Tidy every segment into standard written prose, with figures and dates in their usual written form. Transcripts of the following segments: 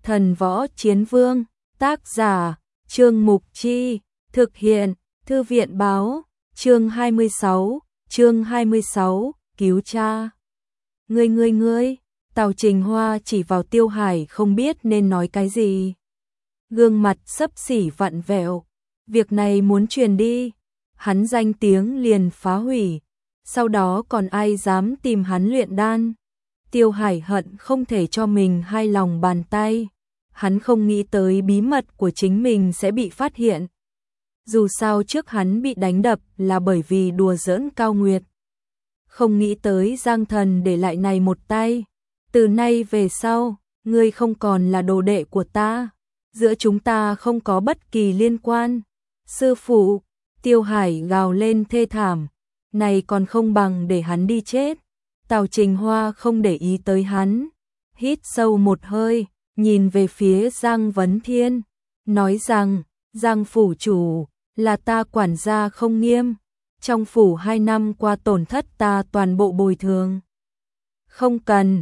Thần Võ Chiến Vương, tác giả, Trương Mục Chi, thực hiện, Thư viện báo, chương 26, cứu cha. Ngươi, Tào Trình Hoa chỉ vào Tiêu Hải không biết nên nói cái gì. Gương mặt xấp xỉ vặn vẹo, việc này muốn truyền đi, hắn danh tiếng liền phá hủy, sau đó còn ai dám tìm hắn luyện đan. Tiêu Hải hận không thể cho mình hai lòng bàn tay, hắn không nghĩ tới bí mật của chính mình sẽ bị phát hiện. Dù sao trước hắn bị đánh đập là bởi vì đùa giỡn Cao Nguyệt. Không nghĩ tới Giang Thần để lại này một tay. Từ nay về sau, ngươi không còn là đồ đệ của ta. Giữa chúng ta không có bất kỳ liên quan. Sư phụ, Tiêu Hải gào lên thê thảm. Này còn không bằng để hắn đi chết. Tào Trình Hoa không để ý tới hắn. Hít sâu một hơi, nhìn về phía Giang Vấn Thiên. Nói rằng, Giang phủ chủ, là ta quản gia không nghiêm. Trong phủ 2 năm qua tổn thất ta toàn bộ bồi thường. Không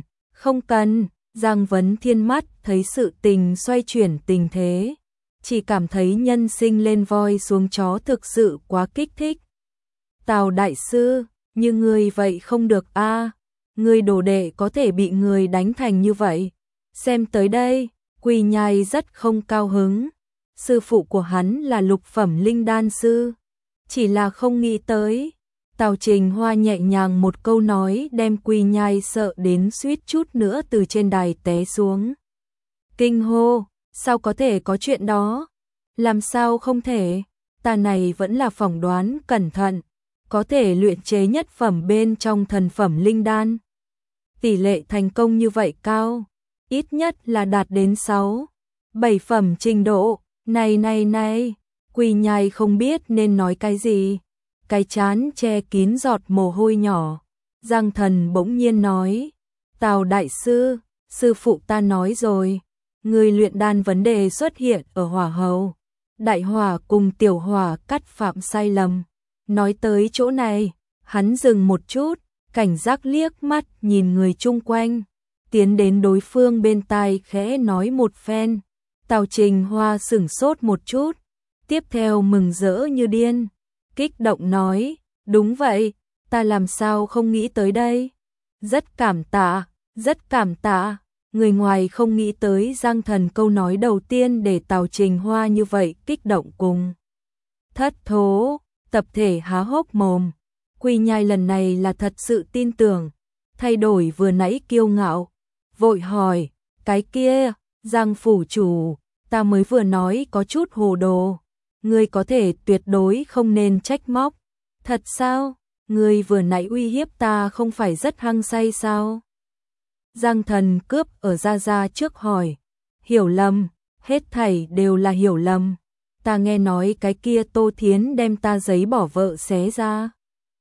cần, Giang Vấn Thiên mắt thấy sự tình xoay chuyển tình thế. Chỉ cảm thấy nhân sinh lên voi xuống chó thực sự quá kích thích. Tào đại sư, như ngươi vậy không được a, ngươi đồ đệ có thể bị người đánh thành như vậy. Xem tới đây, Quỳ Nhai rất không cao hứng. Sư phụ của hắn là lục phẩm linh đan sư. Chỉ là không nghĩ tới. Tào Trình Hoa nhẹ nhàng một câu nói đem Quỳ Nhai sợ đến suýt chút nữa từ trên đài té xuống. Kinh hô, sao có thể có chuyện đó? Làm sao không thể? Ta này vẫn là phỏng đoán cẩn thận. Có thể luyện chế nhất phẩm bên trong thần phẩm linh đan. Tỷ lệ thành công như vậy cao. Ít nhất là đạt đến 6, 7 phẩm trình độ. Này, Quỳ Nhai không biết nên nói cái gì. Cái trán che kín giọt mồ hôi nhỏ. Giang Thần bỗng nhiên nói. Tào đại sư, sư phụ ta nói rồi. Người luyện đan vấn đề xuất hiện ở hỏa hầu. Đại hỏa cùng tiểu hỏa cắt phạm sai lầm. Nói tới chỗ này, hắn dừng một chút, cảnh giác liếc mắt nhìn người chung quanh. Tiến đến đối phương bên tai khẽ nói một phen. Tào Trình Hoa sửng sốt một chút, tiếp theo mừng rỡ như điên, kích động nói, đúng vậy, ta làm sao không nghĩ tới đây. Rất cảm tạ, người ngoài không nghĩ tới Giang Thần câu nói đầu tiên để Tào Trình Hoa như vậy kích động cùng. Thất thố, tập thể há hốc mồm, Quỳ Nhai lần này là thật sự tin tưởng, thay đổi vừa nãy kiêu ngạo, vội hỏi, cái kia, Giang phủ chủ, ta mới vừa nói có chút hồ đồ, ngươi có thể tuyệt đối không nên trách móc. Thật sao? Ngươi vừa nãy uy hiếp ta không phải rất hăng say sao? Giang Thần cướp ở Gia trước hỏi. Hiểu lầm, hết thảy đều là hiểu lầm. Ta nghe nói cái kia Tô Thiến đem ta giấy bỏ vợ xé ra.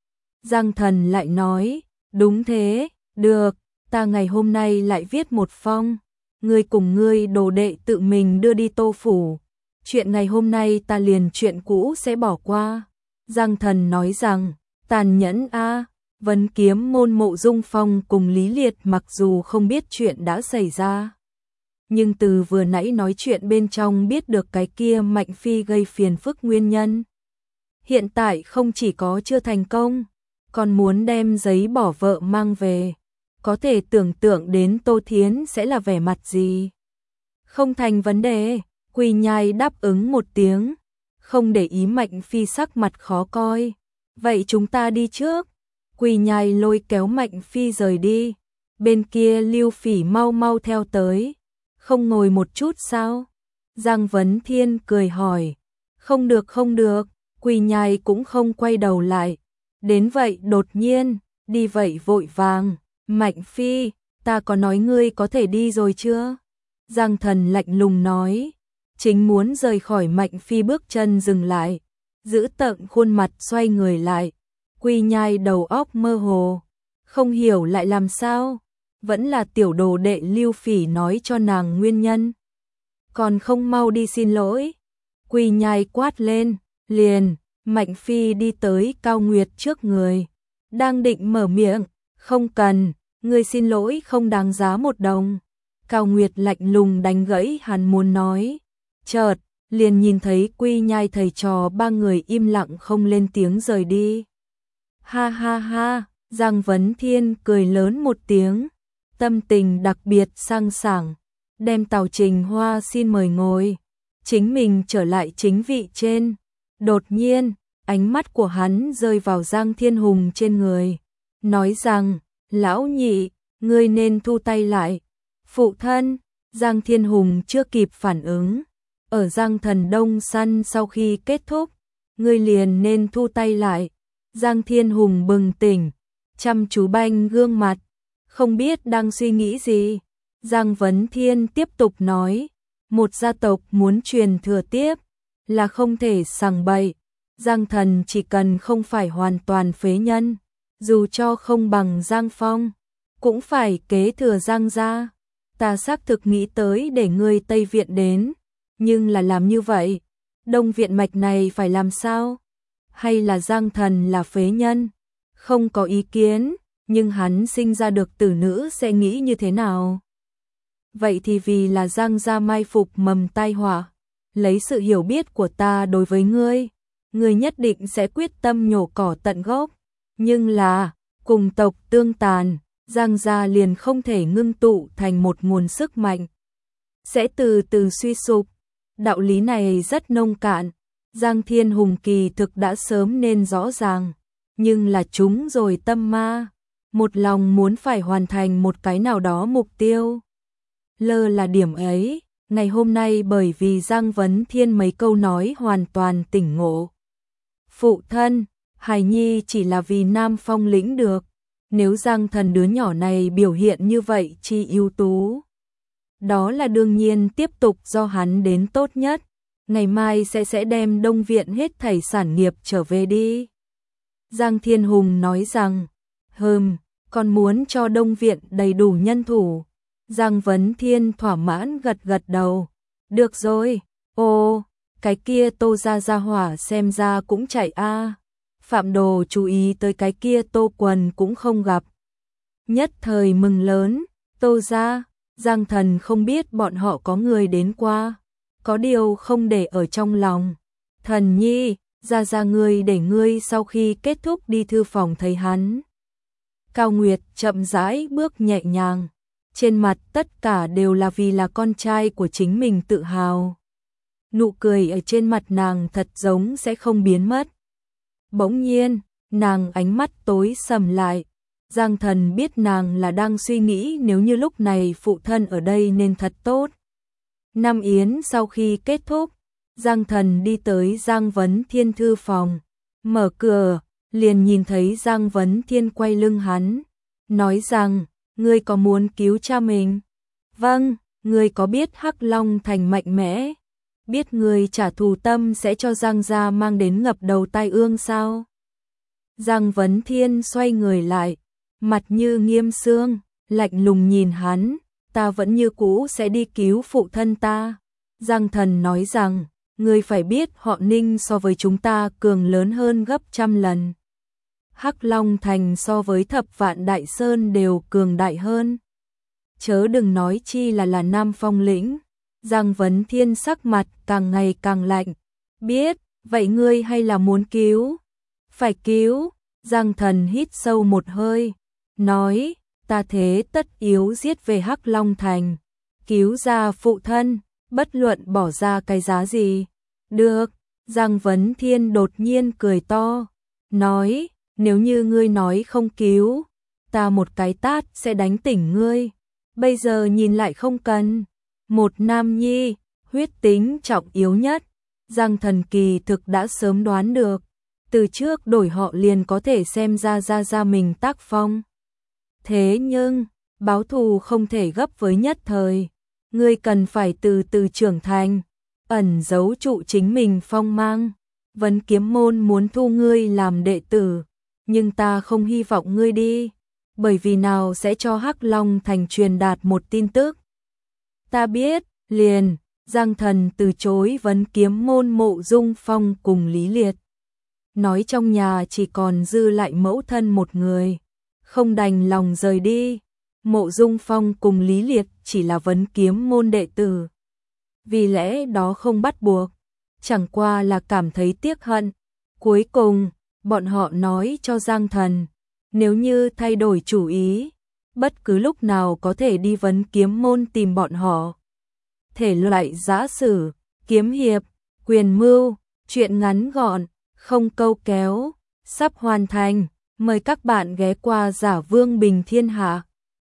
Giang Thần lại nói, đúng thế, được, ta ngày hôm nay lại viết một phong. Ngươi cùng ngươi đồ đệ tự mình đưa đi Tô phủ. Chuyện ngày hôm nay ta liền chuyện cũ sẽ bỏ qua. Giang Thần nói rằng, tàn nhẫn a. Vấn Kiếm môn Mộ Dung Phong cùng Lý Liệt mặc dù không biết chuyện đã xảy ra, nhưng từ vừa nãy nói chuyện bên trong biết được cái kia Mạnh Phi gây phiền phức nguyên nhân. Hiện tại không chỉ có chưa thành công, còn muốn đem giấy bỏ vợ mang về. Có thể tưởng tượng đến Tô Thiến sẽ là vẻ mặt gì. Không thành vấn đề, Quỳ Nhai đáp ứng một tiếng, không để ý Mạnh Phi sắc mặt khó coi. Vậy chúng ta đi trước. Quỳ Nhai lôi kéo Mạnh Phi rời đi. Bên kia Lưu Phỉ mau theo tới. Không ngồi một chút sao? Giang Vấn Thiên cười hỏi. Không được, Quỳ Nhai cũng không quay đầu lại. Đến vậy đột nhiên, đi vậy vội vàng. Mạnh Phi, ta có nói ngươi có thể đi rồi chưa? Giang Thần lạnh lùng nói. Chính muốn rời khỏi Mạnh Phi bước chân dừng lại. Giữ tợn khuôn mặt xoay người lại. Quỳ Nhai đầu óc mơ hồ. Không hiểu lại làm sao. Vẫn là tiểu đồ đệ Lưu Phỉ nói cho nàng nguyên nhân. Còn không mau đi xin lỗi. Quỳ Nhai quát lên. Liền, Mạnh Phi đi tới Cao Nguyệt trước người. Đang định mở miệng. Không cần, ngươi xin lỗi không đáng giá một đồng. Cao Nguyệt lạnh lùng đánh gãy hắn muốn nói. Chợt, liền nhìn thấy Quy Nhai thầy trò ba người im lặng không lên tiếng rời đi. Ha ha ha, Giang Vấn Thiên cười lớn một tiếng, tâm tình đặc biệt sang sảng, đem Tào Trình Hoa xin mời ngồi, chính mình trở lại chính vị trên. Đột nhiên, ánh mắt của hắn rơi vào Giang Thiên Hùng trên người, nói rằng, lão nhị, ngươi nên thu tay lại. Phụ thân, Giang Thiên Hùng chưa kịp phản ứng, ở Giang Thần Đông săn sau khi kết thúc, ngươi liền nên thu tay lại. Giang Thiên Hùng bừng tỉnh, chăm chú banh gương mặt, không biết đang suy nghĩ gì. Giang Vấn Thiên tiếp tục nói, một gia tộc muốn truyền thừa tiếp là không thể sằng bậy. Giang Thần chỉ cần không phải hoàn toàn phế nhân, dù cho không bằng Giang Phong, cũng phải kế thừa Giang gia. Ta xác thực nghĩ tới để ngươi Tây Viện đến, nhưng là làm như vậy, Đông Viện mạch này phải làm sao? Hay là Giang Thần là phế nhân? Không có ý kiến, nhưng hắn sinh ra được tử nữ sẽ nghĩ như thế nào? Vậy thì vì là Giang gia mai phục mầm tai họa, lấy sự hiểu biết của ta đối với ngươi, ngươi nhất định sẽ quyết tâm nhổ cỏ tận gốc. Nhưng là, cùng tộc tương tàn, Giang gia liền không thể ngưng tụ thành một nguồn sức mạnh, sẽ từ từ suy sụp. Đạo lý này rất nông cạn, Giang Thiên Hùng kỳ thực đã sớm nên rõ ràng, nhưng là chúng rồi tâm ma, một lòng muốn phải hoàn thành một cái nào đó mục tiêu. Lơ là điểm ấy, ngày hôm nay bởi vì Giang Vấn Thiên mấy câu nói hoàn toàn tỉnh ngộ. Phụ thân, hài nhi chỉ là vì Nam Phong lĩnh được, nếu Giang Thần đứa nhỏ này biểu hiện như vậy chi ưu tú, đó là đương nhiên tiếp tục do hắn đến tốt nhất, ngày mai sẽ đem Đông Viện hết thảy sản nghiệp trở về đi. Giang Thiên Hùng nói rằng, còn muốn cho Đông Viện đầy đủ nhân thủ. Giang Vấn Thiên thỏa mãn gật gật đầu, được rồi, cái kia Tô gia hỏa xem ra cũng chạy a. Phạm Đồ chú ý tới cái kia Tô Quần cũng không gặp. Nhất thời mừng lớn, Tô gia, Giang Thần không biết bọn họ có người đến qua, có điều không để ở trong lòng. Thần nhi, ra ngươi để ngươi sau khi kết thúc đi thư phòng thấy hắn. Cao Nguyệt chậm rãi bước nhẹ nhàng, trên mặt tất cả đều là vì là con trai của chính mình tự hào. Nụ cười ở trên mặt nàng thật giống sẽ không biến mất. Bỗng nhiên, nàng ánh mắt tối sầm lại. Giang Thần biết nàng là đang suy nghĩ nếu như lúc này phụ thân ở đây nên thật tốt. Năm yến sau khi kết thúc, Giang Thần đi tới Giang Vấn Thiên thư phòng, mở cửa, liền nhìn thấy Giang Vấn Thiên quay lưng hắn, nói rằng, ngươi có muốn cứu cha mình? Vâng, ngươi có biết Hắc Long Thành mạnh mẽ, biết ngươi trả thù tâm sẽ cho Giang gia mang đến ngập đầu tai ương sao? Giang Vấn Thiên xoay người lại, mặt như nghiêm xương, lạnh lùng nhìn hắn, ta vẫn như cũ sẽ đi cứu phụ thân ta. Giang Thần nói rằng, ngươi phải biết họ Ninh so với chúng ta cường lớn hơn gấp trăm lần. Hắc Long Thành so với Thập Vạn Đại Sơn đều cường đại hơn. Chớ đừng nói chi là Nam Phong lĩnh. Giang Vấn Thiên sắc mặt càng ngày càng lạnh. Biết, vậy ngươi hay là muốn cứu? Phải cứu. Giang Thần hít sâu một hơi, nói, ta thế tất yếu giết về Hắc Long Thành, cứu ra phụ thân, bất luận bỏ ra cái giá gì. Được. Giang Vấn Thiên đột nhiên cười to, nói, nếu như ngươi nói không cứu, ta một cái tát sẽ đánh tỉnh ngươi. Bây giờ nhìn lại không cần. Một nam nhi, huyết tính trọng yếu nhất, Giang Thần kỳ thực đã sớm đoán được, từ trước đổi họ liền có thể xem ra mình tác phong. Thế nhưng, báo thù không thể gấp với nhất thời, ngươi cần phải từ từ trưởng thành, ẩn giấu trụ chính mình phong mang. Vấn Kiếm môn muốn thu ngươi làm đệ tử, nhưng ta không hy vọng ngươi đi, bởi vì nào sẽ cho Hắc Long Thành truyền đạt một tin tức. Ta biết, liền, Giang Thần từ chối Vấn Kiếm môn Mộ Dung Phong cùng Lý Liệt. Nói trong nhà chỉ còn dư lại mẫu thân một người, không đành lòng rời đi. Mộ Dung Phong cùng Lý Liệt chỉ là vấn kiếm môn đệ tử. Vì lẽ đó không bắt buộc, chẳng qua là cảm thấy tiếc hận. Cuối cùng, bọn họ nói cho Giang Thần, nếu như thay đổi chủ ý, bất cứ lúc nào có thể đi vấn kiếm môn tìm bọn họ. Thể loại giã sử, kiếm hiệp, quyền mưu, truyện ngắn gọn, không câu kéo, sắp hoàn thành. Mời các bạn ghé qua Giả Vương Bình Thiên Hạ.